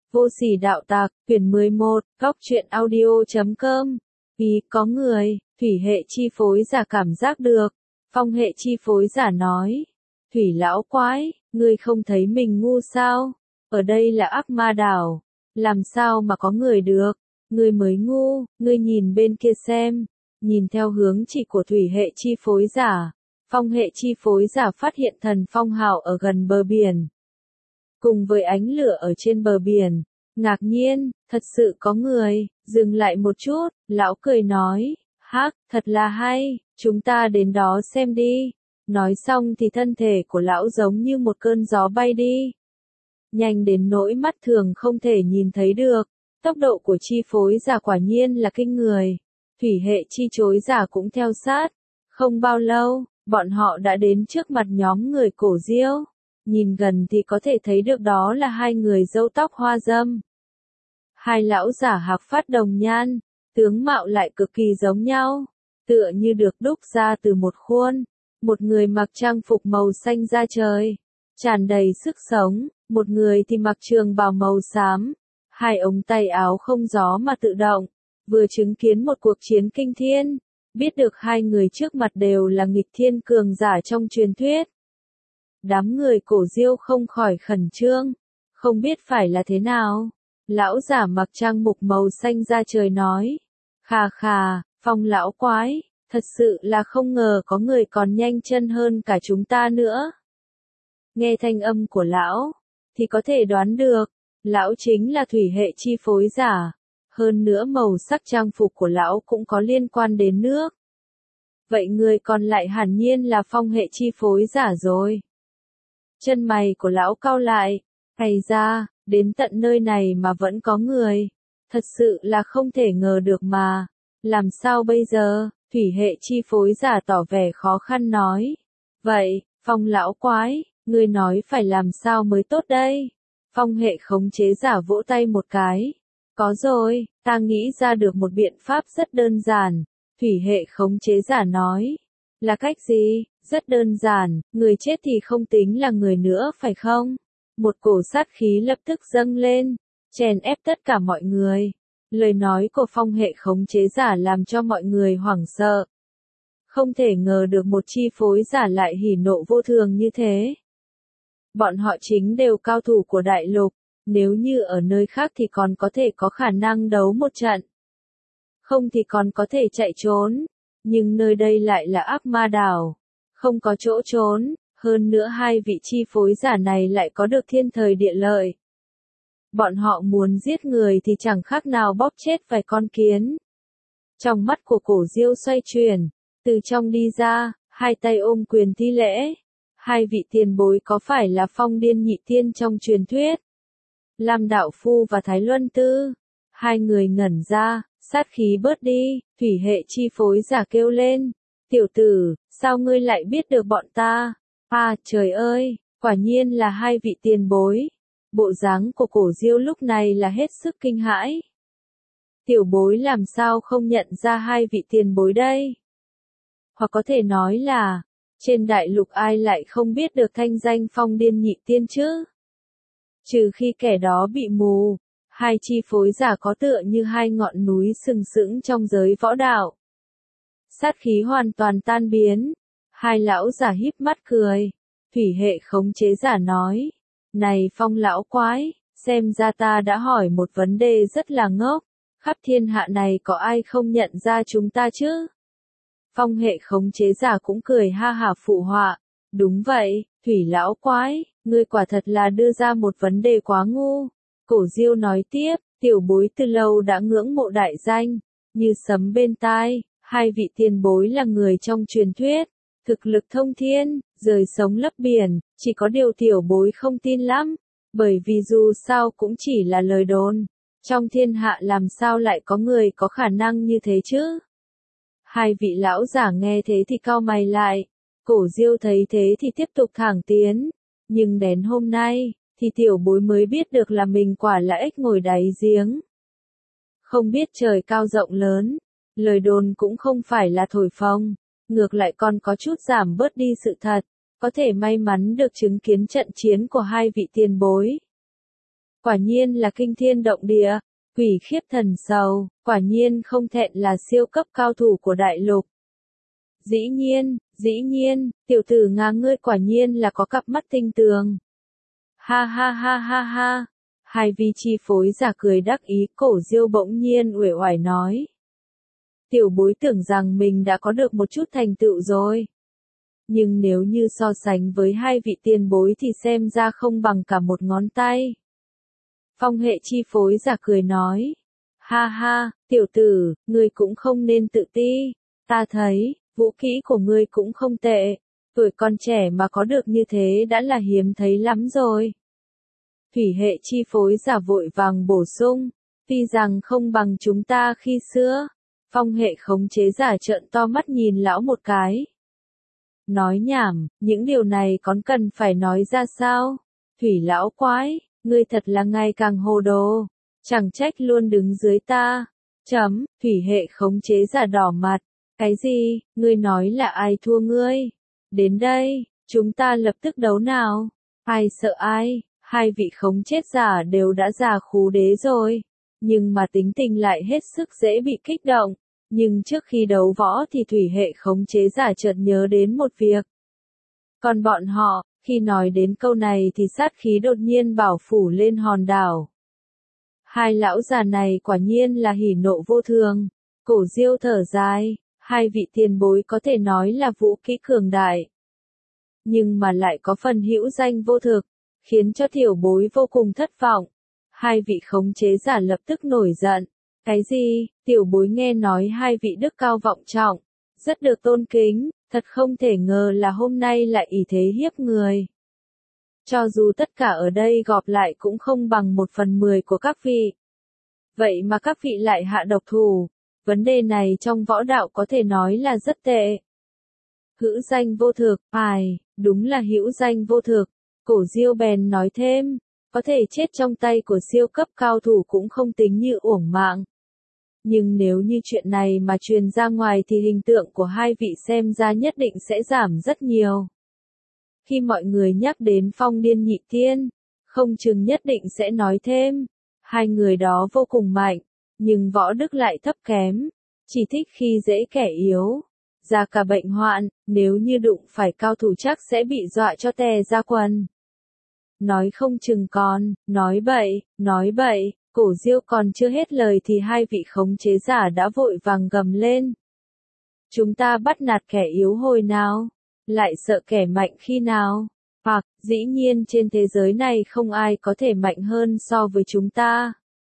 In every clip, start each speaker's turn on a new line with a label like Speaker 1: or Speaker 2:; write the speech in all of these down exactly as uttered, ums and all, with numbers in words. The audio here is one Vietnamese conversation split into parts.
Speaker 1: Vô sỉ đạo tặc, quyển mười một, góc truyện audio chấm com. Vì có người, thủy hệ chi phối giả cảm giác được. Phong hệ chi phối giả nói. Thủy lão quái, ngươi không thấy mình ngu sao? Ở đây là ác ma đảo. Làm sao mà có người được? Ngươi mới ngu, ngươi nhìn bên kia xem. Nhìn theo hướng chỉ của thủy hệ chi phối giả. Phong hệ chi phối giả phát hiện thần phong hào ở gần bờ biển. Cùng với ánh lửa ở trên bờ biển, ngạc nhiên, thật sự có người, dừng lại một chút, lão cười nói, hắc, thật là hay, chúng ta đến đó xem đi. Nói xong thì thân thể của lão giống như một cơn gió bay đi. Nhanh đến nỗi mắt thường không thể nhìn thấy được, tốc độ của chi phối giả quả nhiên là kinh người. Thủy hệ chi chối giả cũng theo sát, không bao lâu, bọn họ đã đến trước mặt nhóm người cổ diêu. Nhìn gần thì có thể thấy được đó là hai người râu tóc hoa râm. Hai lão giả hạc phát đồng nhan, tướng mạo lại cực kỳ giống nhau, tựa như được đúc ra từ một khuôn. Một người mặc trang phục màu xanh da trời, tràn đầy sức sống, một người thì mặc trường bào màu xám, hai ống tay áo không gió mà tự động, vừa chứng kiến một cuộc chiến kinh thiên, biết được hai người trước mặt đều là nghịch thiên cường giả trong truyền thuyết. Đám người cổ diêu không khỏi khẩn trương, không biết phải là thế nào. Lão giả mặc trang mục màu xanh da trời nói, khà khà, Phong lão quái, thật sự là không ngờ có người còn nhanh chân hơn cả chúng ta nữa. Nghe thanh âm của lão, thì có thể đoán được, lão chính là thủy hệ chi phối giả, hơn nữa màu sắc trang phục của lão cũng có liên quan đến nước. Vậy người còn lại hẳn nhiên là phong hệ chi phối giả rồi. Chân mày của lão cau lại, hay ra, đến tận nơi này mà vẫn có người, thật sự là không thể ngờ được mà, làm sao bây giờ? Thủy hệ chi phối giả tỏ vẻ khó khăn nói. Vậy, Phong lão quái, ngươi nói phải làm sao mới tốt đây? Phong hệ khống chế giả vỗ tay một cái. Có rồi, ta nghĩ ra được một biện pháp rất đơn giản. Thủy hệ khống chế giả nói. Là cách gì? Rất đơn giản, người chết thì không tính là người nữa phải không? Một cổ sát khí lập tức dâng lên, chèn ép tất cả mọi người. Lời nói của phong hệ khống chế giả làm cho mọi người hoảng sợ. Không thể ngờ được một chi phối giả lại hỉ nộ vô thường như thế. Bọn họ chính đều cao thủ của đại lục, nếu như ở nơi khác thì còn có thể có khả năng đấu một trận. Không thì còn có thể chạy trốn, nhưng nơi đây lại là ác ma đảo, không có chỗ trốn, hơn nữa hai vị chi phối giả này lại có được thiên thời địa lợi. Bọn họ muốn giết người thì chẳng khác nào bóp chết vài con kiến. Trong mắt của cổ diêu xoay chuyển, từ trong đi ra, hai tay ôm quyền thi lễ. Hai vị tiền bối có phải là Phong Điên Nhị Tiên trong truyền thuyết? Lam Đạo Phu và Thái Luân Tư. Hai người ngẩn ra, sát khí bớt đi, thủy hệ chi phối giả kêu lên. Tiểu tử, sao ngươi lại biết được bọn ta? À, trời ơi, quả nhiên là hai vị tiền bối. Bộ dáng của cổ diêu lúc này là hết sức kinh hãi. Tiểu bối làm sao không nhận ra hai vị tiền bối đây? Hoặc có thể nói là, trên đại lục ai lại không biết được thanh danh Phong Điên Nhị Tiên chứ? Trừ khi kẻ đó bị mù, hai chi phối giả có tựa như hai ngọn núi sừng sững trong giới võ đạo. Sát khí hoàn toàn tan biến, hai lão giả híp mắt cười, thủy hệ khống chế giả nói. Này Phong lão quái, xem ra ta đã hỏi một vấn đề rất là ngốc, khắp thiên hạ này có ai không nhận ra chúng ta chứ? Phong hệ khống chế giả cũng cười ha hả phụ họa, đúng vậy, thủy lão quái, ngươi quả thật là đưa ra một vấn đề quá ngu. Cổ diêu nói tiếp, tiểu bối từ lâu đã ngưỡng mộ đại danh, như sấm bên tai, hai vị tiền bối là người trong truyền thuyết. Thực lực thông thiên, rời sống lấp biển, chỉ có điều tiểu bối không tin lắm, bởi vì dù sao cũng chỉ là lời đồn, trong thiên hạ làm sao lại có người có khả năng như thế chứ? Hai vị lão giả nghe thế thì cau mày lại, cổ diêu thấy thế thì tiếp tục thẳng tiến, nhưng đến hôm nay, thì tiểu bối mới biết được là mình quả là ếch ngồi đáy giếng. Không biết trời cao rộng lớn, lời đồn cũng không phải là thổi phồng. Ngược lại còn có chút giảm bớt đi sự thật, có thể may mắn được chứng kiến trận chiến của hai vị tiền bối. quả nhiên là kinh thiên động địa, quỷ khiếp thần sầu, quả nhiên không thẹn là siêu cấp cao thủ của đại lục. Dĩ nhiên, dĩ nhiên, tiểu tử Nga ngươi quả nhiên là có cặp mắt tinh tường. Ha ha ha ha ha. Hai vị chi phối giả cười đắc ý, Cổ Diêu bỗng nhiên uể oải nói. Tiểu bối tưởng rằng mình đã có được một chút thành tựu rồi. Nhưng nếu như so sánh với hai vị tiền bối thì xem ra không bằng cả một ngón tay. Phong hệ chi phối giả cười nói. Ha ha, tiểu tử, ngươi cũng không nên tự ti. Ta thấy, vũ kỹ của ngươi cũng không tệ. Tuổi còn trẻ mà có được như thế đã là hiếm thấy lắm rồi. Thủy hệ chi phối giả vội vàng bổ sung. Tuy rằng không bằng chúng ta khi xưa. Phong hệ khống chế giả trợn to mắt nhìn lão một cái. Nói nhảm, những điều này còn cần phải nói ra sao? Thủy lão quái, ngươi thật là ngày càng hồ đồ. Chẳng trách luôn đứng dưới ta. Chấm, thủy hệ khống chế giả đỏ mặt. Cái gì, ngươi nói là ai thua ngươi? Đến đây, chúng ta lập tức đấu nào. Ai sợ ai, hai vị khống chết giả đều đã già khú đế rồi. Nhưng mà tính tình lại hết sức dễ bị kích động. Nhưng trước khi đấu võ thì thủy hệ khống chế giả chợt nhớ đến một việc. Còn bọn họ, khi nói đến câu này thì sát khí đột nhiên bảo phủ lên hòn đảo. Hai lão già này quả nhiên là hỉ nộ vô thường. Cổ Diêu thở dài, hai vị tiền bối có thể nói là vũ kỹ cường đại. Nhưng mà lại có phần hữu danh vô thực, khiến cho tiểu bối vô cùng thất vọng. Hai vị khống chế giả lập tức nổi giận. Cái gì, tiểu bối nghe nói hai vị đức cao vọng trọng, rất được tôn kính, thật không thể ngờ là hôm nay lại ỷ thế hiếp người. Cho dù tất cả ở đây gộp lại cũng không bằng một phần mười của các vị. Vậy mà các vị lại hạ độc thủ, vấn đề này trong võ đạo có thể nói là rất tệ. Hữu danh vô thực, ai, đúng là hữu danh vô thực. Cổ Diêu bèn nói thêm, có thể chết trong tay của siêu cấp cao thủ cũng không tính như uổng mạng. Nhưng nếu như chuyện này mà truyền ra ngoài thì hình tượng của hai vị xem ra nhất định sẽ giảm rất nhiều. Khi mọi người nhắc đến Phong Điên Nhị Tiên, không chừng nhất định sẽ nói thêm, hai người đó vô cùng mạnh, nhưng võ đức lại thấp kém, chỉ thích khi dễ kẻ yếu, ra cả bệnh hoạn, nếu như đụng phải cao thủ chắc sẽ bị dọa cho tè ra quần. Nói không chừng còn, nói bậy, nói bậy. Cổ Diêu còn chưa hết lời thì hai vị khống chế giả đã vội vàng gầm lên. Chúng ta bắt nạt kẻ yếu hồi nào? Lại sợ kẻ mạnh khi nào? Hoặc, dĩ nhiên trên thế giới này không ai có thể mạnh hơn so với chúng ta.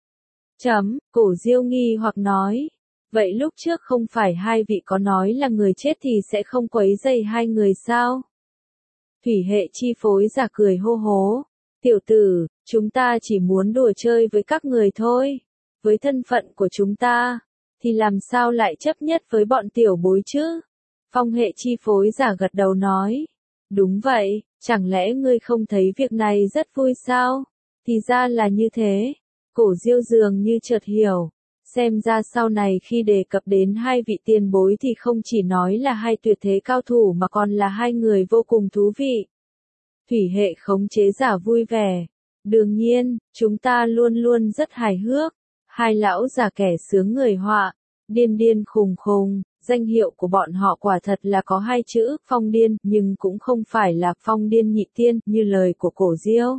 Speaker 1: Chấm, Cổ Diêu nghi hoặc nói. Vậy lúc trước không phải hai vị có nói là người chết thì sẽ không quấy rầy hai người sao? Thủy hệ chi phối giả cười hô hố. Tiểu tử, chúng ta chỉ muốn đùa chơi với các người thôi. Với thân phận của chúng ta, thì làm sao lại chấp nhất với bọn tiểu bối chứ? Phong hệ chi phối giả gật đầu nói. Đúng vậy, chẳng lẽ ngươi không thấy việc này rất vui sao? Thì ra là như thế. Cổ Diêu dường như chợt hiểu. Xem ra sau này khi đề cập đến hai vị tiền bối thì không chỉ nói là hai tuyệt thế cao thủ mà còn là hai người vô cùng thú vị. Thủy hệ khống chế giả vui vẻ. Đương nhiên, chúng ta luôn luôn rất hài hước. Hai lão già kẻ sướng người họa, điên điên khùng khùng, danh hiệu của bọn họ quả thật là có hai chữ, phong điên, nhưng cũng không phải là phong điên nhị tiên, như lời của Cổ Diêu.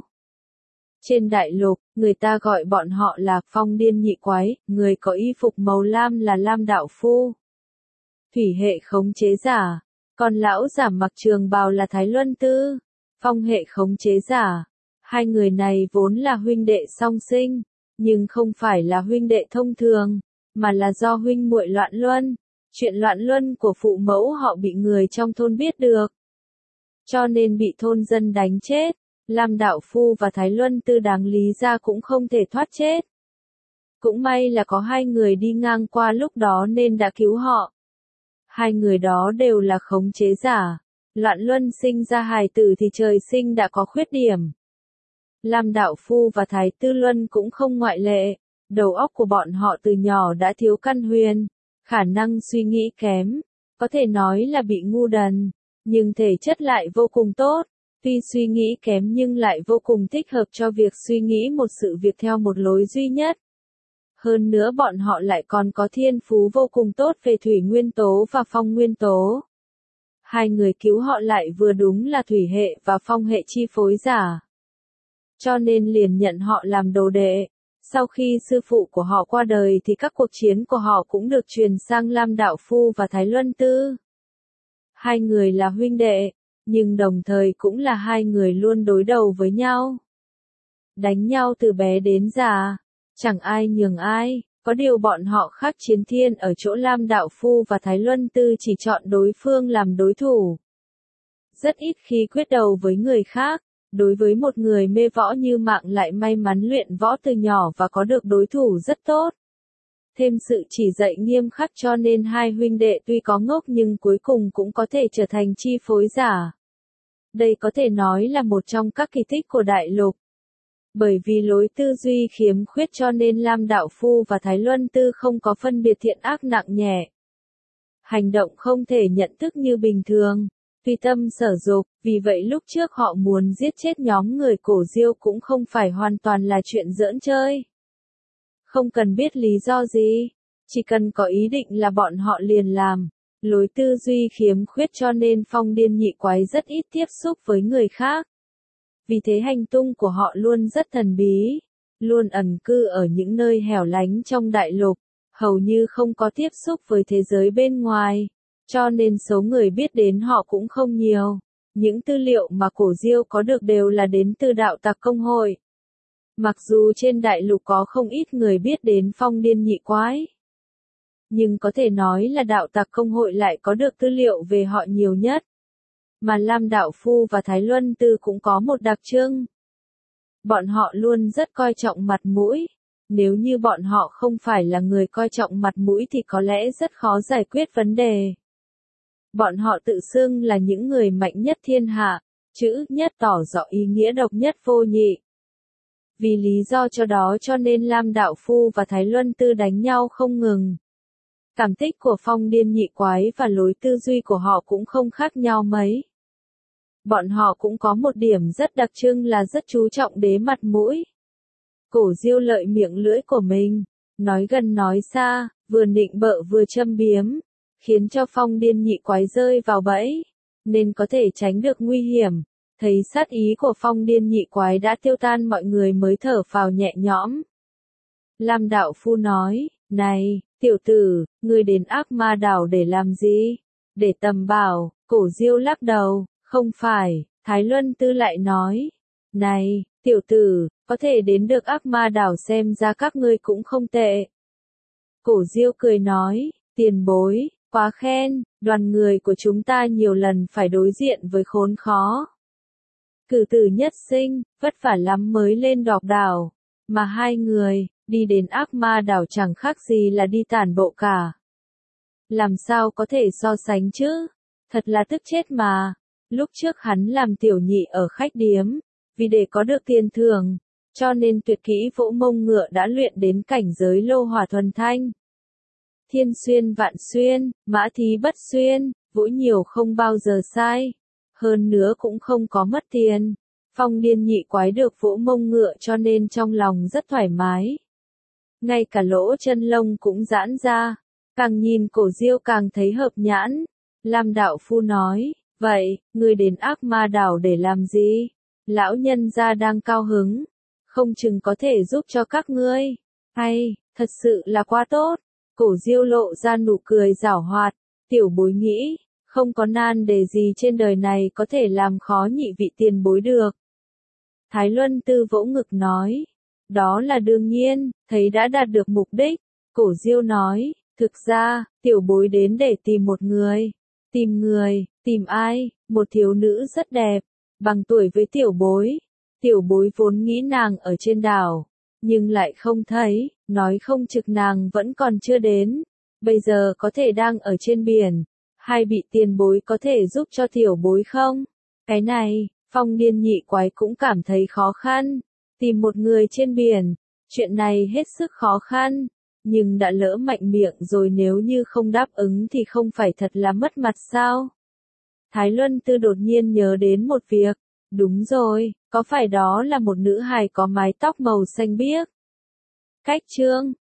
Speaker 1: Trên đại lục, người ta gọi bọn họ là phong điên nhị quái, người có y phục màu lam là lam đạo phu. Thủy hệ khống chế giả, còn lão giả mặc trường bào là Thái Luân Tư. Phong hệ khống chế giả, hai người này vốn là huynh đệ song sinh, nhưng không phải là huynh đệ thông thường, mà là do huynh muội loạn luân. Chuyện loạn luân của phụ mẫu họ bị người trong thôn biết được, cho nên bị thôn dân đánh chết. Lam đạo phu và Thái Luân Tư đáng lý ra cũng không thể thoát chết. Cũng may là có hai người đi ngang qua lúc đó nên đã cứu họ. Hai người đó đều là khống chế giả. Loạn luân sinh ra hài tử thì trời sinh đã có khuyết điểm. Lam đạo phu và Thái Tư Luân cũng không ngoại lệ. Đầu óc của bọn họ từ nhỏ đã thiếu căn huyền, khả năng suy nghĩ kém, có thể nói là bị ngu đần, nhưng thể chất lại vô cùng tốt. Tuy suy nghĩ kém nhưng lại vô cùng thích hợp cho việc suy nghĩ một sự việc theo một lối duy nhất. Hơn nữa bọn họ lại còn có thiên phú vô cùng tốt về thủy nguyên tố và phong nguyên tố. Hai người cứu họ lại vừa đúng là thủy hệ và phong hệ chi phối giả. Cho nên liền nhận họ làm đồ đệ. Sau khi sư phụ của họ qua đời thì các cuộc chiến của họ cũng được truyền sang Lam Đạo Phu và Thái Luân Tư. Hai người là huynh đệ, nhưng đồng thời cũng là hai người luôn đối đầu với nhau. Đánh nhau từ bé đến già, chẳng ai nhường ai, có điều bọn họ khác chiến thiên ở chỗ Lam Đạo Phu và Thái Luân Tư chỉ chọn đối phương làm đối thủ. Rất ít khi quyết đầu với người khác, đối với một người mê võ như Mạng lại may mắn luyện võ từ nhỏ và có được đối thủ rất tốt. Thêm sự chỉ dạy nghiêm khắc cho nên hai huynh đệ tuy có ngốc nhưng cuối cùng cũng có thể trở thành chi phối giả. Đây có thể nói là một trong các kỳ tích của đại lục. Bởi vì lối tư duy khiếm khuyết cho nên Lam Đạo Phu và Thái Luân Tư không có phân biệt thiện ác nặng nhẹ. Hành động không thể nhận thức như bình thường, tùy tâm sở dục, vì vậy lúc trước họ muốn giết chết nhóm người Cổ Diêu cũng không phải hoàn toàn là chuyện giỡn chơi. Không cần biết lý do gì, chỉ cần có ý định là bọn họ liền làm. Lối tư duy khiếm khuyết cho nên Phong Điên Nhị Quái rất ít tiếp xúc với người khác. Vì thế hành tung của họ luôn rất thần bí, luôn ẩn cư ở những nơi hẻo lánh trong đại lục, hầu như không có tiếp xúc với thế giới bên ngoài, cho nên số người biết đến họ cũng không nhiều. Những tư liệu mà Cổ Diêu có được đều là đến từ đạo tặc công hội. Mặc dù trên đại lục có không ít người biết đến Phong Điên Nhị Quái, nhưng có thể nói là đạo tặc công hội lại có được tư liệu về họ nhiều nhất. Mà Lam Đạo Phu và Thái Luân Tư cũng có một đặc trưng. Bọn họ luôn rất coi trọng mặt mũi. Nếu như bọn họ không phải là người coi trọng mặt mũi thì có lẽ rất khó giải quyết vấn đề. Bọn họ tự xưng là những người mạnh nhất thiên hạ, chữ nhất tỏ rõ ý nghĩa độc nhất vô nhị. Vì lý do cho đó cho nên Lam Đạo Phu và Thái Luân Tư đánh nhau không ngừng. Cảm tích của Phong Điên Nhị Quái và lối tư duy của họ cũng không khác nhau mấy. Bọn họ cũng có một điểm rất đặc trưng là rất chú trọng đế mặt mũi. Cổ Diêu lợi miệng lưỡi của mình, nói gần nói xa, vừa nịnh bợ vừa châm biếm, khiến cho Phong Điên Nhị Quái rơi vào bẫy, nên có thể tránh được nguy hiểm. Thấy sát ý của Phong Điên Nhị Quái đã tiêu tan mọi người mới thở phào nhẹ nhõm. Lam Đạo Phu nói, này, tiểu tử, ngươi đến Ác Ma Đảo để làm gì? Để tầm bảo. Cổ Diêu lắc đầu, không phải. Thái Luân Tư lại nói, này, tiểu tử, có thể đến được Ác Ma Đảo xem ra các ngươi cũng không tệ. Cổ Diêu cười nói, tiền bối, quá khen, đoàn người của chúng ta nhiều lần phải đối diện với khốn khó. Cử tử nhất sinh, vất vả lắm mới lên đọc đảo, mà hai người, đi đến Ác Ma Đảo chẳng khác gì là đi tản bộ cả. Làm sao có thể so sánh chứ? Thật là tức chết mà. Lúc trước hắn làm tiểu nhị ở khách điếm, vì để có được tiền thưởng, cho nên tuyệt kỹ vỗ mông ngựa đã luyện đến cảnh giới lô hỏa thuần thanh. Thiên xuyên vạn xuyên, mã thí bất xuyên, vỗ nhiều không bao giờ sai. Hơn nữa cũng không có mất tiền. Phong Điên Nhị Quái được vỗ mông ngựa cho nên trong lòng rất thoải mái. Ngay cả lỗ chân lông cũng giãn ra. Càng nhìn Cổ Diêu càng thấy hợp nhãn. Lam Đạo Phu nói, vậy, ngươi đến Ác Ma Đảo để làm gì? Lão nhân gia đang cao hứng, không chừng có thể giúp cho các ngươi. Hay, thật sự là quá tốt. Cổ Diêu lộ ra nụ cười giảo hoạt, tiểu bối nghĩ, không có nan đề gì trên đời này có thể làm khó nhị vị tiền bối được. Thái Luân Tư vỗ ngực nói, đó là đương nhiên, thấy đã đạt được mục đích. Cổ Diêu nói, thực ra, tiểu bối đến để tìm một người. Tìm người, tìm ai? Một thiếu nữ rất đẹp, bằng tuổi với tiểu bối. Tiểu bối vốn nghĩ nàng ở trên đảo, nhưng lại không thấy, nói không trực nàng vẫn còn chưa đến. Bây giờ có thể đang ở trên biển. Hai vị tiền bối có thể giúp cho tiểu bối không? Cái này, Phong Điên Nhị Quái cũng cảm thấy khó khăn. Tìm một người trên biển, chuyện này hết sức khó khăn. Nhưng đã lỡ mạnh miệng rồi, nếu như không đáp ứng thì không phải thật là mất mặt sao? Thái Luân Tư đột nhiên nhớ đến một việc. Đúng rồi, có phải đó là một nữ hài có mái tóc màu xanh biếc? Cách chương